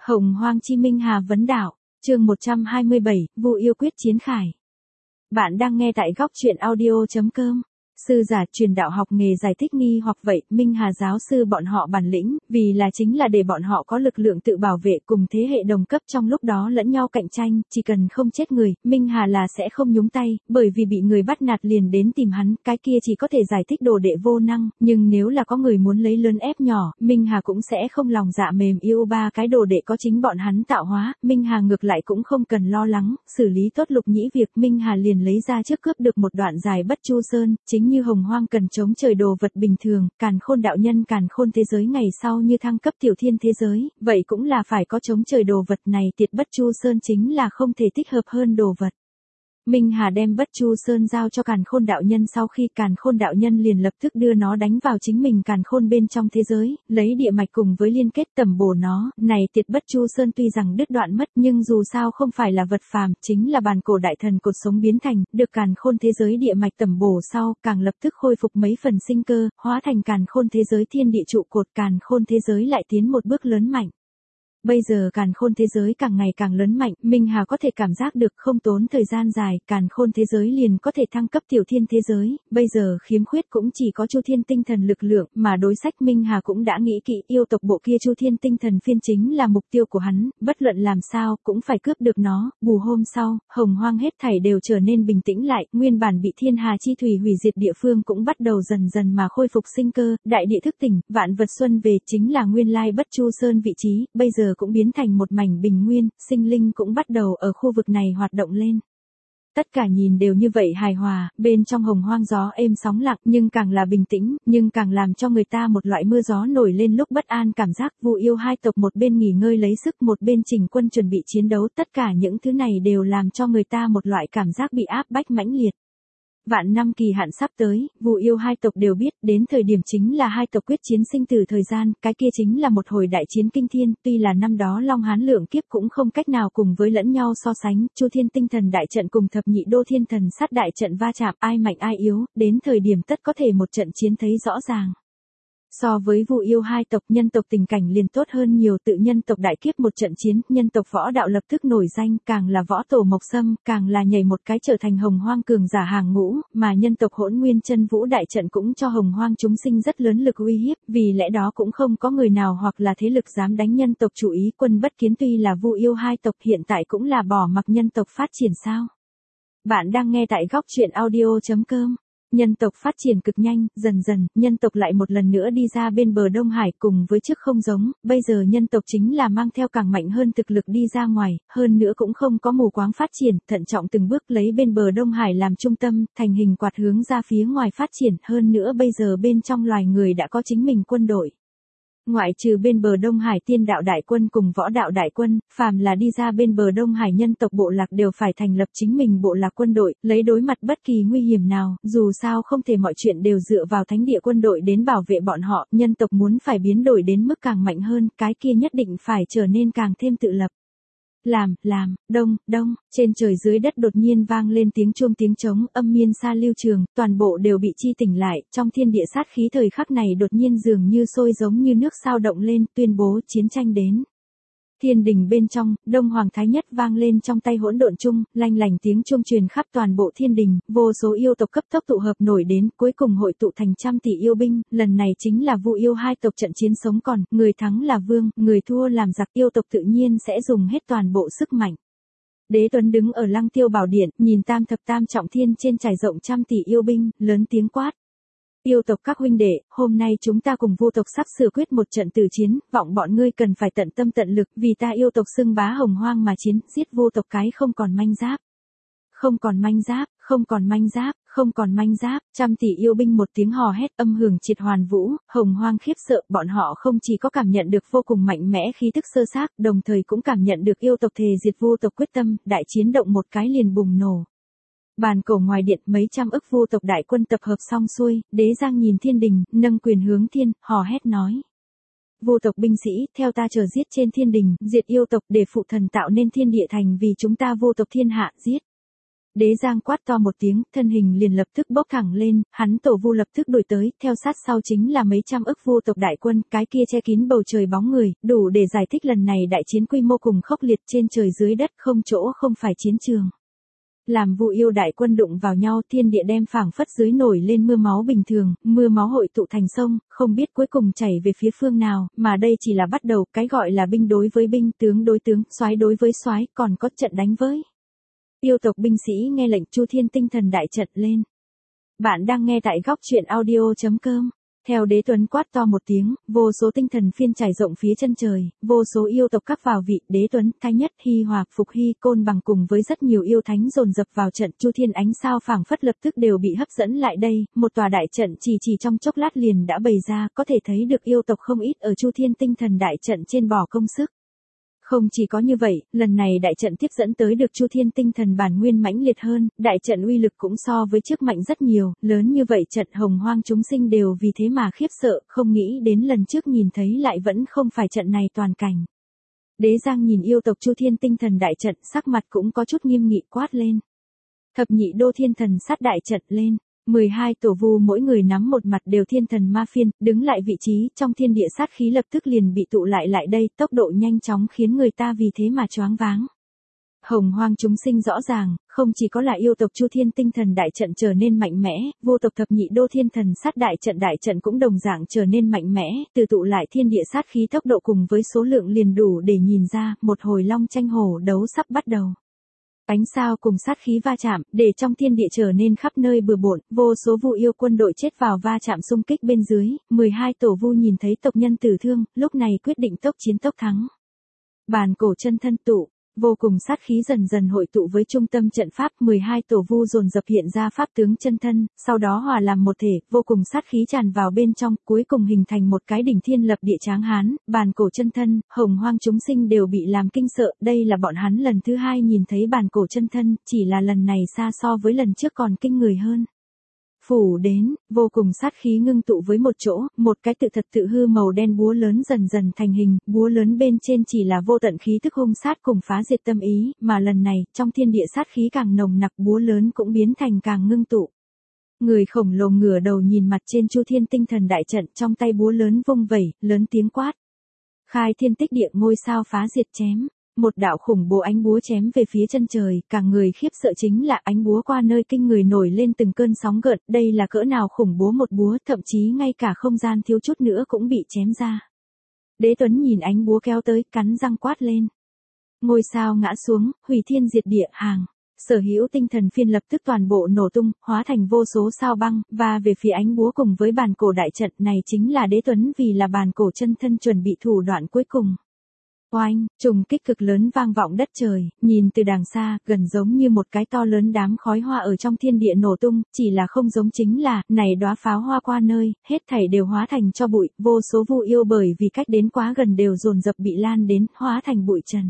Hồng Hoang Chi Minh Hà vấn đạo, chương 127, Vu yêu quyết chiến khải. Bạn đang nghe tại góc truyện audio.com. Sư giả truyền đạo học nghề giải thích nghi hoặc vậy, Minh Hà giáo sư bọn họ bản lĩnh, vì là chính là để bọn họ có lực lượng tự bảo vệ cùng thế hệ đồng cấp trong lúc đó lẫn nhau cạnh tranh, chỉ cần không chết người, Minh Hà là sẽ không nhúng tay, bởi vì bị người bắt nạt liền đến tìm hắn, cái kia chỉ có thể giải thích đồ đệ vô năng, nhưng nếu là có người muốn lấy lớn ép nhỏ, Minh Hà cũng sẽ không lòng dạ mềm yêu ba cái đồ đệ có chính bọn hắn tạo hóa, Minh Hà ngược lại cũng không cần lo lắng, xử lý tốt Lục Nhĩ việc Minh Hà liền lấy ra trước cướp được một đoạn dài Bất Chu Sơn, chính như Hồng Hoang cần chống trời đồ vật bình thường, Càn Khôn đạo nhân Càn Khôn thế giới ngày sau như thăng cấp tiểu thiên thế giới, vậy cũng là phải có chống trời đồ vật này, tiệt Bất Chu Sơn chính là không thể thích hợp hơn đồ vật. Minh Hà đem Bất Chu Sơn giao cho Càn Khôn đạo nhân sau khi Càn Khôn đạo nhân liền lập tức đưa nó đánh vào chính mình Càn Khôn bên trong thế giới, lấy địa mạch cùng với liên kết tẩm bổ nó, này tiệt Bất Chu Sơn tuy rằng đứt đoạn mất nhưng dù sao không phải là vật phàm, chính là bàn cổ đại thần cột sống biến thành, được Càn Khôn thế giới địa mạch tẩm bổ sau, càng lập tức khôi phục mấy phần sinh cơ, hóa thành Càn Khôn thế giới thiên địa trụ cột, Càn Khôn thế giới lại tiến một bước lớn mạnh. Bây giờ Càn Khôn thế giới càng ngày càng lớn mạnh, Minh Hà có thể cảm giác được không tốn thời gian dài, Càn Khôn thế giới liền có thể thăng cấp tiểu thiên thế giới, bây giờ khiếm khuyết cũng chỉ có Chu Thiên tinh thần lực lượng, mà đối sách Minh Hà cũng đã nghĩ kỹ, yêu tộc bộ kia Chu Thiên tinh thần phiên chính là mục tiêu của hắn, bất luận làm sao cũng phải cướp được nó, bù hôm sau, Hồng Hoang hết thảy đều trở nên bình tĩnh lại, nguyên bản bị thiên hà chi thủy hủy diệt địa phương cũng bắt đầu dần dần mà khôi phục sinh cơ, đại địa thức tỉnh, vạn vật xuân về, chính là nguyên lai Bất Chu Sơn vị trí, bây giờ cũng biến thành một mảnh bình nguyên, sinh linh cũng bắt đầu ở khu vực này hoạt động lên. Tất cả nhìn đều như vậy hài hòa, bên trong Hồng Hoang gió êm sóng lặng, nhưng càng là bình tĩnh, nhưng càng làm cho người ta một loại mưa gió nổi lên lúc bất an cảm giác. Vu yêu hai tộc một bên nghỉ ngơi lấy sức, một bên chỉnh quân chuẩn bị chiến đấu, tất cả những thứ này đều làm cho người ta một loại cảm giác bị áp bách mãnh liệt. Vạn năm kỳ hạn sắp tới, Vu yêu hai tộc đều biết, đến thời điểm chính là hai tộc quyết chiến sinh tử thời gian, cái kia chính là một hồi đại chiến kinh thiên, tuy là năm đó Long Hán lượng kiếp cũng không cách nào cùng với lẫn nhau so sánh, Chu Thiên tinh thần đại trận cùng thập nhị đô thiên thần sát đại trận va chạm, ai mạnh ai yếu, đến thời điểm tất có thể một trận chiến thấy rõ ràng. So với Vu yêu hai tộc, nhân tộc tình cảnh liền tốt hơn nhiều, tự nhân tộc đại kiếp một trận chiến, nhân tộc võ đạo lập tức nổi danh, càng là võ tổ Mộc Sâm, càng là nhảy một cái trở thành Hồng Hoang cường giả hàng ngũ, mà nhân tộc Hỗn Nguyên Chân Vũ đại trận cũng cho Hồng Hoang chúng sinh rất lớn lực uy hiếp, vì lẽ đó cũng không có người nào hoặc là thế lực dám đánh nhân tộc chủ ý. Quân bất kiến tuy là Vu yêu hai tộc hiện tại cũng là bỏ mặc nhân tộc phát triển sao. Bạn đang nghe tại góc truyện audio.com. Nhân tộc phát triển cực nhanh, dần dần, nhân tộc lại một lần nữa đi ra bên bờ Đông Hải, cùng với trước không giống, bây giờ nhân tộc chính là mang theo càng mạnh hơn thực lực đi ra ngoài, hơn nữa cũng không có mù quáng phát triển, thận trọng từng bước lấy bên bờ Đông Hải làm trung tâm, thành hình quạt hướng ra phía ngoài phát triển, hơn nữa bây giờ bên trong loài người đã có chính mình quân đội. Ngoại trừ bên bờ Đông Hải tiên đạo đại quân cùng võ đạo đại quân, phàm là đi ra bên bờ Đông Hải nhân tộc bộ lạc đều phải thành lập chính mình bộ lạc quân đội, lấy đối mặt bất kỳ nguy hiểm nào, dù sao không thể mọi chuyện đều dựa vào thánh địa quân đội đến bảo vệ bọn họ, nhân tộc muốn phải biến đổi đến mức càng mạnh hơn, cái kia nhất định phải trở nên càng thêm tự lập. Đông, trên trời dưới đất đột nhiên vang lên tiếng chuông tiếng trống, âm miên xa lưu trường, toàn bộ đều bị chi tỉnh lại, trong thiên địa sát khí thời khắc này đột nhiên dường như sôi giống như nước sao động lên, tuyên bố chiến tranh đến. Thiên đình bên trong, Đông Hoàng Thái Nhất vang lên trong tay hỗn độn chung, lanh lành tiếng chuông truyền khắp toàn bộ thiên đình, vô số yêu tộc cấp tốc tụ hợp nổi đến, cuối cùng hội tụ thành trăm tỷ yêu binh, lần này chính là Vu yêu hai tộc trận chiến sống còn, người thắng là vương, người thua làm giặc, yêu tộc tự nhiên sẽ dùng hết toàn bộ sức mạnh. Đế Tuấn đứng ở Lăng Tiêu Bảo Điện, nhìn tam thập tam trọng thiên trên trải rộng trăm tỷ yêu binh, lớn tiếng quát. Yêu tộc các huynh đệ, hôm nay chúng ta cùng Vu tộc sắp sửa quyết một trận tử chiến, vọng bọn ngươi cần phải tận tâm tận lực, vì ta yêu tộc xưng bá Hồng Hoang mà chiến, giết Vu tộc cái không còn manh giáp. Không còn manh giáp, trăm tỷ yêu binh một tiếng hò hét âm hưởng triệt hoàn vũ, Hồng Hoang khiếp sợ, bọn họ không chỉ có cảm nhận được vô cùng mạnh mẽ khí tức sơ xác, đồng thời cũng cảm nhận được yêu tộc thề diệt Vu tộc quyết tâm, đại chiến động một cái liền bùng nổ. Bàn cổ ngoài điện mấy trăm ức Vu tộc đại quân tập hợp xong xuôi, Đế Giang nhìn thiên đình, nâng quyền hướng thiên, hò hét nói. Vu tộc binh sĩ, theo ta chờ giết trên thiên đình, diệt yêu tộc để phụ thần tạo nên thiên địa thành vì chúng ta Vu tộc thiên hạ, giết. Đế Giang quát to một tiếng, thân hình liền lập tức bốc thẳng lên, hắn tổ vu lập tức đuổi tới, theo sát sau chính là mấy trăm ức vu tộc đại quân, cái kia che kín bầu trời bóng người, đủ để giải thích lần này đại chiến quy mô cùng khốc liệt trên trời dưới đất không chỗ không phải chiến trường. Làm Vu yêu đại quân đụng vào nhau, thiên địa đem phảng phất dưới nổi lên mưa máu bình thường, mưa máu hội tụ thành sông, không biết cuối cùng chảy về phía phương nào, mà đây chỉ là bắt đầu, cái gọi là binh đối với binh, tướng đối tướng, soái đối với soái, còn có trận đánh với. Yêu tộc binh sĩ nghe lệnh, Chu Thiên tinh thần đại trận lên. Bạn đang nghe tại góc truyện audio.com. Theo Đế Tuấn quát to một tiếng, vô số tinh thần phiên trải rộng phía chân trời, vô số yêu tộc các vào vị, Đế Tuấn, Thái Nhất, Hy Hòa, Phục Hy, Côn Bằng cùng với rất nhiều yêu thánh dồn dập vào trận, Chu Thiên ánh sao phảng phất lập tức đều bị hấp dẫn lại đây, một tòa đại trận chỉ trong chốc lát liền đã bày ra, có thể thấy được yêu tộc không ít ở Chu Thiên tinh thần đại trận trên bỏ công sức. Không chỉ có như vậy, lần này đại trận tiếp dẫn tới được Chu Thiên tinh thần bản nguyên mãnh liệt hơn, đại trận uy lực cũng so với trước mạnh rất nhiều, lớn như vậy trận hồng hoang chúng sinh đều vì thế mà khiếp sợ, không nghĩ đến lần trước nhìn thấy lại vẫn không phải trận này toàn cảnh. Đế Giang nhìn yêu tộc Chu Thiên tinh thần đại trận, sắc mặt cũng có chút nghiêm nghị quát lên. Thập nhị đô thiên thần sát đại trận lên. 12 tổ vu mỗi người nắm một mặt đều thiên thần ma phiên, đứng lại vị trí, trong thiên địa sát khí lập tức liền bị tụ lại đây, tốc độ nhanh chóng khiến người ta vì thế mà choáng váng. Hồng hoang chúng sinh rõ ràng, không chỉ có là yêu tộc Chu Thiên tinh thần đại trận trở nên mạnh mẽ, vô tộc thập nhị đô thiên thần sát đại trận cũng đồng dạng trở nên mạnh mẽ, từ tụ lại thiên địa sát khí tốc độ cùng với số lượng liền đủ để nhìn ra, một hồi long tranh hổ đấu sắp bắt đầu. Ánh sao cùng sát khí va chạm, để trong thiên địa trở nên khắp nơi bừa bộn, vô số vu yêu quân đội chết vào va chạm xung kích bên dưới, 12 tổ vu nhìn thấy tộc nhân tử thương, lúc này quyết định tốc chiến tốc thắng. Bàn cổ chân thân tụ, vô cùng sát khí dần dần hội tụ với trung tâm trận pháp, 12 tổ vu dồn dập hiện ra pháp tướng chân thân, sau đó hòa làm một thể, vô cùng sát khí tràn vào bên trong, cuối cùng hình thành một cái đỉnh thiên lập địa tráng hán, bàn cổ chân thân, hồng hoang chúng sinh đều bị làm kinh sợ, đây là bọn hắn lần thứ hai nhìn thấy bàn cổ chân thân, chỉ là lần này xa so với lần trước còn kinh người hơn. Phủ đến, vô cùng sát khí ngưng tụ với một chỗ, một cái tự thật tự hư màu đen búa lớn dần dần thành hình, búa lớn bên trên chỉ là vô tận khí tức hung sát cùng phá diệt tâm ý, mà lần này, trong thiên địa sát khí càng nồng nặc, búa lớn cũng biến thành càng ngưng tụ. Người khổng lồ ngửa đầu nhìn mặt trên Chu Thiên tinh thần đại trận, trong tay búa lớn vung vẩy, lớn tiếng quát. Khai thiên tích địa, ngôi sao phá diệt chém. Một đạo khủng bố ánh búa chém về phía chân trời, cả người khiếp sợ chính là ánh búa qua nơi kinh người nổi lên từng cơn sóng gợn, đây là cỡ nào khủng bố một búa, thậm chí ngay cả không gian thiếu chút nữa cũng bị chém ra. Đế Tuấn nhìn ánh búa kéo tới, cắn răng quát lên. Ngôi sao ngã xuống, hủy thiên diệt địa, hàng. Sở hữu tinh thần phiên lập tức toàn bộ nổ tung, hóa thành vô số sao băng, và về phía ánh búa cùng với bàn cổ đại trận này chính là Đế Tuấn vì là bàn cổ chân thân chuẩn bị thủ đoạn cuối cùng. Oanh, trùng kích cực lớn vang vọng đất trời, nhìn từ đàng xa, gần giống như một cái to lớn đám khói hoa ở trong thiên địa nổ tung, chỉ là không giống chính là, này đóa pháo hoa qua nơi, hết thảy đều hóa thành cho bụi, vô số vu yêu bởi vì cách đến quá gần đều dồn dập bị lan đến, hóa thành bụi trần.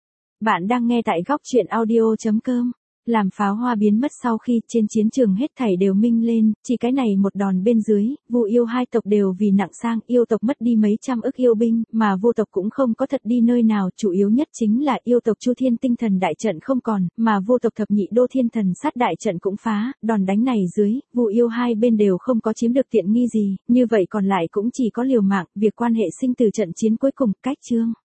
Bạn đang nghe tại góc truyện audio.com. Làm pháo hoa biến mất sau khi trên chiến trường hết thảy đều minh lên, chỉ cái này một đòn bên dưới, vu yêu hai tộc đều vì nặng sang, yêu tộc mất đi mấy trăm ức yêu binh, mà vô tộc cũng không có thật đi nơi nào, chủ yếu nhất chính là yêu tộc Chu Thiên tinh thần đại trận không còn, mà vô tộc thập nhị đô thiên thần sát đại trận cũng phá, đòn đánh này dưới, vu yêu hai bên đều không có chiếm được tiện nghi gì, như vậy còn lại cũng chỉ có liều mạng, việc quan hệ sinh tử trận chiến cuối cùng, cách chương.